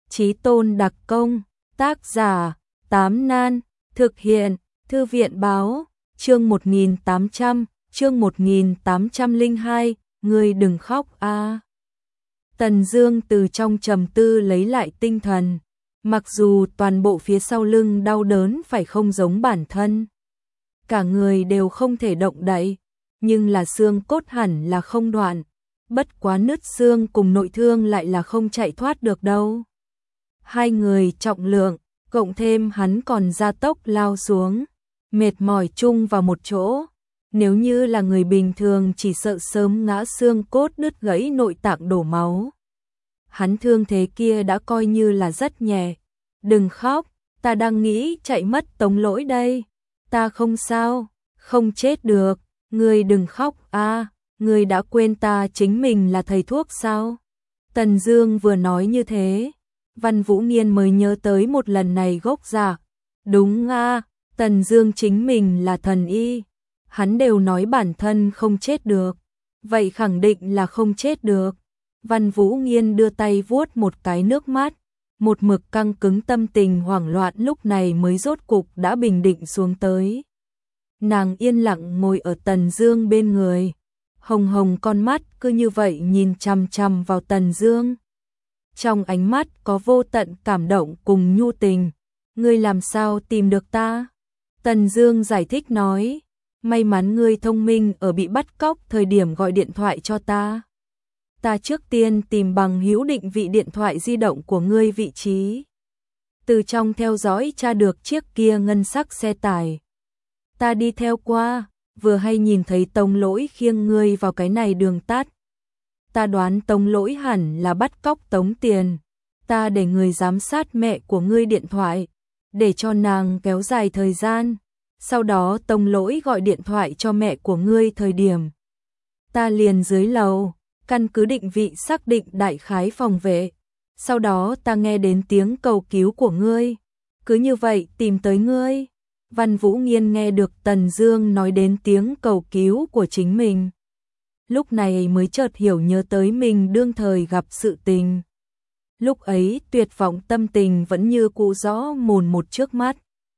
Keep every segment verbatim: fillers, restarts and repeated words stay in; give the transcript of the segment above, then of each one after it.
Chí tôn đặc công, tác giả, Tám Nan, thực hiện, Thư viện báo, chương một nghìn tám trăm, chương một nghìn tám trăm lẻ hai, ngươi đừng khóc a. À. Tần Dương từ trong trầm tư lấy lại tinh thần, mặc dù toàn bộ phía sau lưng đau đớn phải không giống bản thân, cả người đều không thể động đậy, nhưng là xương cốt hẳn là không đoạn, bất quá nứt xương cùng nội thương lại là không chạy thoát được đâu. Hai người trọng lượng, cộng thêm hắn còn gia tốc lao xuống, mệt mỏi chung vào một chỗ, nếu như là người bình thường chỉ sợ sớm ngã xương cốt đứt gãy nội tạng đổ máu. Hắn thương thế kia đã coi như là rất nhẹ. Đừng khóc, ta đang nghĩ chạy mất Tống Lỗi đây. Ta không sao, không chết được, ngươi đừng khóc a, à, ngươi đã quên ta chính mình là thầy thuốc sao? Tần Dương vừa nói như thế, Văn Vũ Nghiên mới nhớ tới một lần này gốc dạ. Đúng a, à, Tần Dương chính mình là thần y, hắn đều nói bản thân không chết được, vậy khẳng định là không chết được. Văn Vũ Nghiên đưa tay vuốt một cái nước mắt, một mực căng cứng tâm tình hoảng loạn lúc này mới rốt cục đã bình định xuống tới. Nàng yên lặng ngồi ở Tần Dương bên người, hồng hồng con mắt cứ như vậy nhìn chằm chằm vào Tần Dương. Trong ánh mắt có vô tận cảm động cùng nhu tình. Ngươi làm sao tìm được ta? Tần Dương giải thích nói, may mắn ngươi thông minh ở bị bắt cóc thời điểm gọi điện thoại cho ta. Ta trước tiên tìm bằng hữu định vị điện thoại di động của ngươi vị trí. Từ trong theo dõi tra được chiếc kia ngân sắc xe tải. Ta đi theo qua, vừa hay nhìn thấy Tống Lỗi khiêng ngươi vào cái này đường tắt. Ta đoán Tống Lỗi hẳn là bắt cóc tống tiền. Ta để người giám sát mẹ của ngươi điện thoại, để cho nàng kéo dài thời gian. Sau đó Tống Lỗi gọi điện thoại cho mẹ của ngươi thời điểm. Ta liền dưới lầu, căn cứ định vị xác định đại khái phòng vệ. Sau đó ta nghe đến tiếng cầu cứu của ngươi. Cứ như vậy tìm tới ngươi. Văn Vũ Nghiên nghe được Tần Dương nói đến tiếng cầu cứu của chính mình. Lúc này mới chợt hiểu nhớ tới mình đương thời gặp sự tình. Lúc ấy tuyệt vọng tâm tình vẫn như cũ rõ mồn một trước mắt.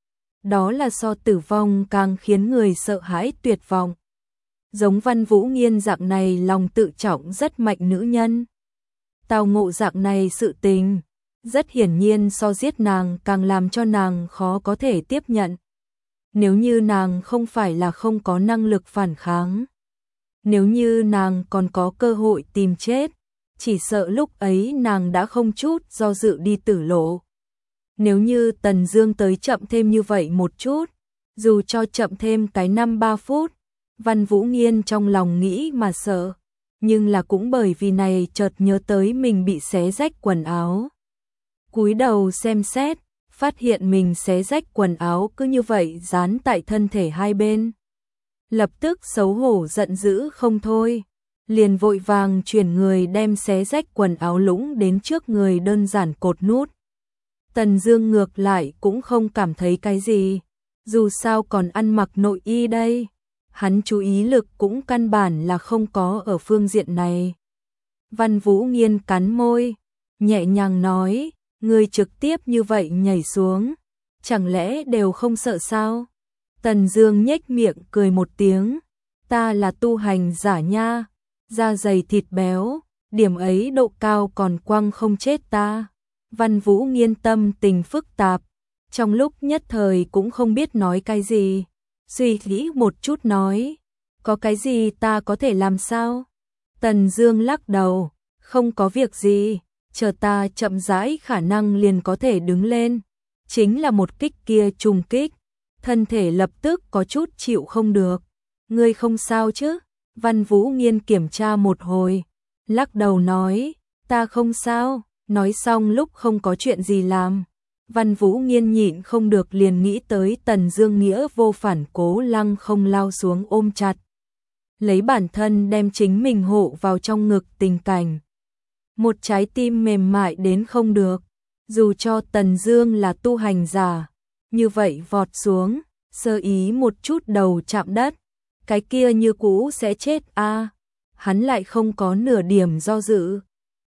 Đó là so tử vong càng khiến người sợ hãi tuyệt vọng. Giống Văn Vũ Nghiên dạng này lòng tự trọng rất mạnh nữ nhân. Tao ngộ dạng này sự tình, rất hiển nhiên so giết nàng càng làm cho nàng khó có thể tiếp nhận. Nếu như nàng không phải là không có năng lực phản kháng, nếu như nàng còn có cơ hội tìm chết, chỉ sợ lúc ấy nàng đã không chút do dự đi tử lộ. Nếu như Tần Dương tới chậm thêm như vậy một chút, dù cho chậm thêm cái năm ba phút, Văn Vũ Nghiên trong lòng nghĩ mà sợ, nhưng là cũng bởi vì này chợt nhớ tới mình bị xé rách quần áo. Cúi đầu xem xét, phát hiện mình xé rách quần áo cứ như vậy dán tại thân thể hai bên. Lập tức xấu hổ giận dữ không thôi, liền vội vàng chuyển người đem xé rách quần áo lũng đến trước người đơn giản cột nút. Tần Dương ngược lại cũng không cảm thấy cái gì, dù sao còn ăn mặc nội y đây. Hắn chú ý lực cũng căn bản là không có ở phương diện này. Văn Vũ Nghiên cắn môi, nhẹ nhàng nói, ngươi trực tiếp như vậy nhảy xuống, chẳng lẽ đều không sợ sao? Tần Dương nhếch miệng cười một tiếng, ta là tu hành giả nha, da dày thịt béo, điểm ấy độ cao còn quăng không chết ta. Văn Vũ Nghiên tâm tình phức tạp, trong lúc nhất thời cũng không biết nói cái gì. Suy nghĩ một chút nói, có cái gì ta có thể làm sao? Tần Dương lắc đầu, không có việc gì, chờ ta chậm rãi khả năng liền có thể đứng lên. Chính là một kích kia trùng kích, thân thể lập tức có chút chịu không được. Ngươi không sao chứ? Văn Vũ Nghiên kiểm tra một hồi, lắc đầu nói, ta không sao. Nói xong lúc không có chuyện gì làm, Văn Vũ Nghiên nhịn không được liền nghĩ tới Tần Dương nghĩa vô phản cố lăng không lao xuống ôm chặt, lấy bản thân đem chính mình hộ vào trong ngực tình cảnh. Một trái tim mềm mại đến không được, dù cho Tần Dương là tu hành giả, như vậy vọt xuống, sơ ý một chút đầu chạm đất, cái kia như cũ sẽ chết a. À, hắn lại không có nửa điểm do dự.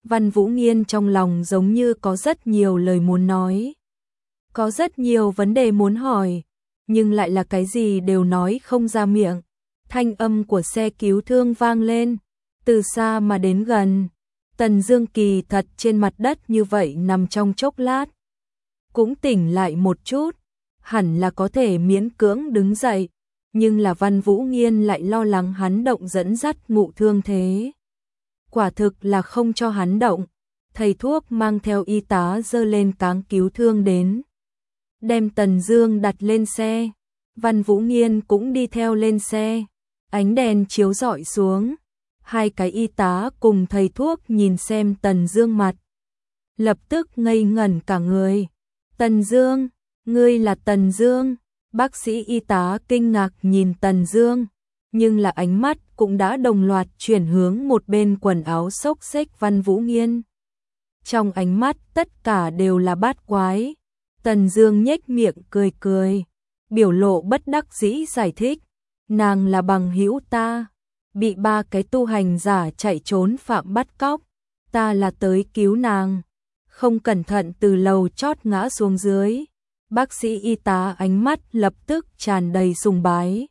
Văn Vũ Nghiên trong lòng giống như có rất nhiều lời muốn nói. Có rất nhiều vấn đề muốn hỏi, nhưng lại là cái gì đều nói không ra miệng. Thanh âm của xe cứu thương vang lên, từ xa mà đến gần. Tần Dương kỳ thật trên mặt đất như vậy nằm trong chốc lát. Cũng tỉnh lại một chút, hẳn là có thể miễn cưỡng đứng dậy, nhưng là Văn Vũ Nghiên lại lo lắng hắn động dẫn dắt ngụ thương thế. Quả thực là không cho hắn động, thầy thuốc mang theo y tá dơ lên cáng cứu thương đến. Đem Tần Dương đặt lên xe, Văn Vũ Nghiên cũng đi theo lên xe, ánh đèn chiếu rọi xuống. Hai cái y tá cùng thầy thuốc nhìn xem Tần Dương mặt. Lập tức ngây ngẩn cả người. Tần Dương, ngươi là Tần Dương? Bác sĩ y tá kinh ngạc nhìn Tần Dương, nhưng là ánh mắt cũng đã đồng loạt chuyển hướng một bên quần áo xốc xếch Văn Vũ Nghiên. Trong ánh mắt tất cả đều là bát quái. Tần Dương nhếch miệng cười cười, biểu lộ bất đắc dĩ giải thích, nàng là bằng hữu ta, bị ba cái tu hành giả chạy trốn phạm bắt cóc, ta là tới cứu nàng, không cẩn thận từ lầu chót ngã xuống dưới. Bác sĩ y tá ánh mắt lập tức tràn đầy sùng bái.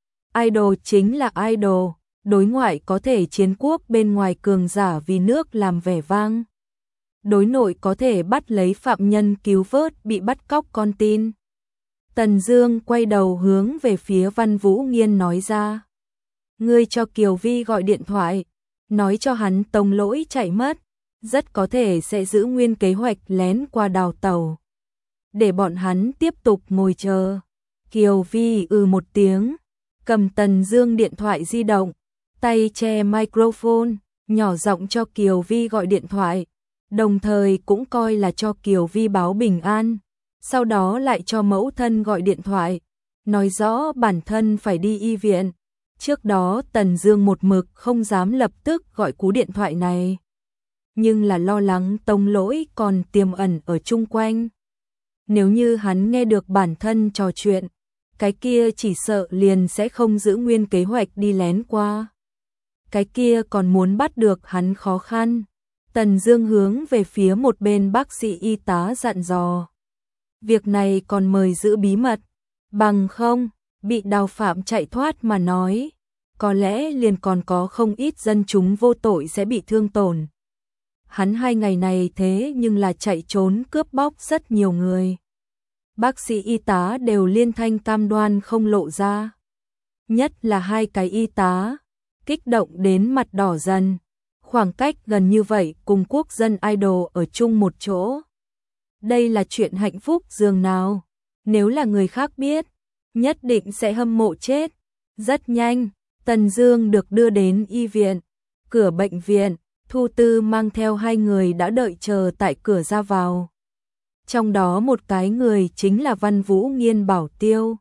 Idol chính là idol, đối ngoại có thể chiến quốc bên ngoài cường giả vì nước làm vẻ vang. Đối nội có thể bắt lấy phạm nhân cứu vớt bị bắt cóc con tin. Tần Dương quay đầu hướng về phía Văn Vũ Nghiên nói ra. Ngươi cho Kiều Vi gọi điện thoại, nói cho hắn Tông Lỗi chạy mất, rất có thể sẽ giữ nguyên kế hoạch lén qua đào tàu. Để bọn hắn tiếp tục ngồi chờ. Kiều Vi ừ một tiếng, cầm Tần Dương điện thoại di động, tay che microphone, nhỏ giọng cho Kiều Vi gọi điện thoại, đồng thời cũng coi là cho Kiều Vi báo bình an, sau đó lại cho mẫu thân gọi điện thoại, nói rõ bản thân phải đi y viện. Trước đó Tần Dương một mực không dám lập tức gọi cú điện thoại này, nhưng là lo lắng Tông Lỗi còn tiềm ẩn ở chung quanh. Nếu như hắn nghe được bản thân trò chuyện, cái kia chỉ sợ liền sẽ không giữ nguyên kế hoạch đi lén qua. Cái kia còn muốn bắt được hắn khó khăn. Tần Dương hướng về phía một bên bác sĩ y tá dặn dò. Việc này còn mời giữ bí mật, bằng không, bị đào phạm chạy thoát mà nói, có lẽ liền còn có không ít dân chúng vô tội sẽ bị thương tổn. Hắn hai ngày này thế nhưng là chạy trốn cướp bóc rất nhiều người. Bác sĩ y tá đều liên thanh cam đoan không lộ ra. Nhất là hai cái y tá, kích động đến mặt đỏ dần. Khoảng cách gần như vậy cùng quốc dân idol ở chung một chỗ. Đây là chuyện hạnh phúc dường nào. Nếu là người khác biết, nhất định sẽ hâm mộ chết. Rất nhanh, Tần Dương được đưa đến y viện. Cửa bệnh viện, Thu Tư mang theo hai người đã đợi chờ tại cửa ra vào. Trong đó một cái người chính là Văn Vũ Nghiên bảo tiêu.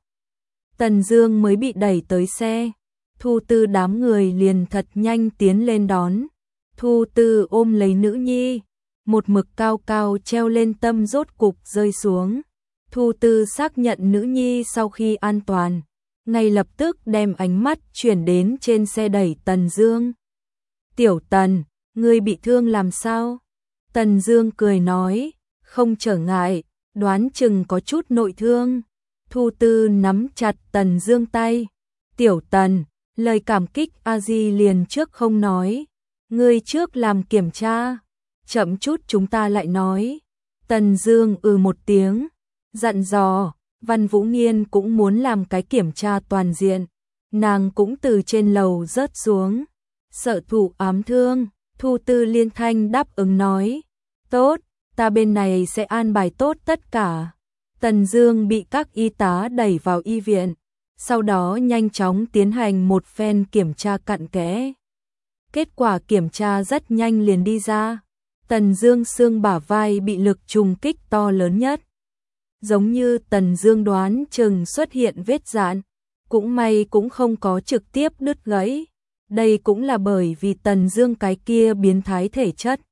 Tần Dương mới bị đẩy tới xe, Thu Tư đám người liền thật nhanh tiến lên đón. Thu Tư ôm lấy nữ nhi, một mực cao cao treo lên tâm rốt cục rơi xuống. Thu Tư xác nhận nữ nhi sau khi an toàn, ngay lập tức đem ánh mắt chuyển đến trên xe đẩy Tần Dương. Tiểu Tần, ngươi bị thương làm sao? Tần Dương cười nói, không trở ngại, đoán chừng có chút nội thương. Thu Tư nắm chặt Tần Dương tay. Tiểu Tần, lời cảm kích a di liền trước không nói. Ngươi trước làm kiểm tra, chậm chút chúng ta lại nói. Tần Dương ừ một tiếng, dặn dò, Văn Vũ Nghiên cũng muốn làm cái kiểm tra toàn diện. Nàng cũng từ trên lầu rớt xuống, sợ thụ ám thương. Thu Tư liên thanh đáp ứng nói, tốt, ta bên này sẽ an bài tốt tất cả. Tần Dương bị các y tá đẩy vào y viện, sau đó nhanh chóng tiến hành một phen kiểm tra cặn kẽ. Kết quả kiểm tra rất nhanh liền đi ra. Tần Dương xương bả vai bị lực trùng kích to lớn nhất. Giống như Tần Dương đoán chừng xuất hiện vết rạn, cũng may cũng không có trực tiếp đứt gãy. Đây cũng là bởi vì Tần Dương cái kia biến thái thể chất.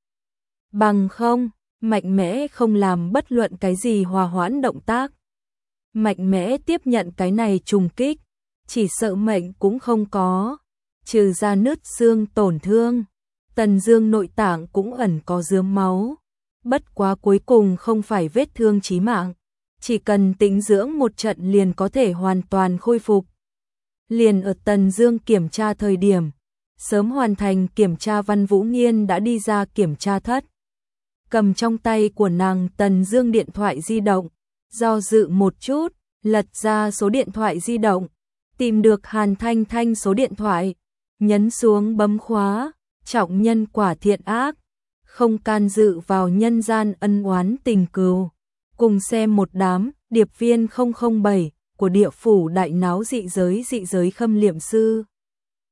Bằng không, mạnh mẽ không làm bất luận cái gì hòa hoãn động tác. Mạnh mẽ tiếp nhận cái này trùng kích, chỉ sợ mệnh cũng không có, trừ ra nứt xương tổn thương. Tần Dương nội tạng cũng ẩn có rớm máu. Bất quá cuối cùng không phải vết thương chí mạng, chỉ cần tĩnh dưỡng một trận liền có thể hoàn toàn khôi phục. Liền ở Tần Dương kiểm tra thời điểm, sớm hoàn thành kiểm tra Văn Vũ Nghiên đã đi ra kiểm tra thất. Cầm trong tay của nàng Tần Dương điện thoại di động, do dự một chút, lật ra số điện thoại di động, tìm được Hàn Thanh Thanh số điện thoại, nhấn xuống bấm khóa, trọng nhân quả thiện ác, không can dự vào nhân gian ân oán tình cừu. Cùng xem một đám, điệp viên không không bảy của địa phủ đại náo dị giới dị giới khâm liệm sư.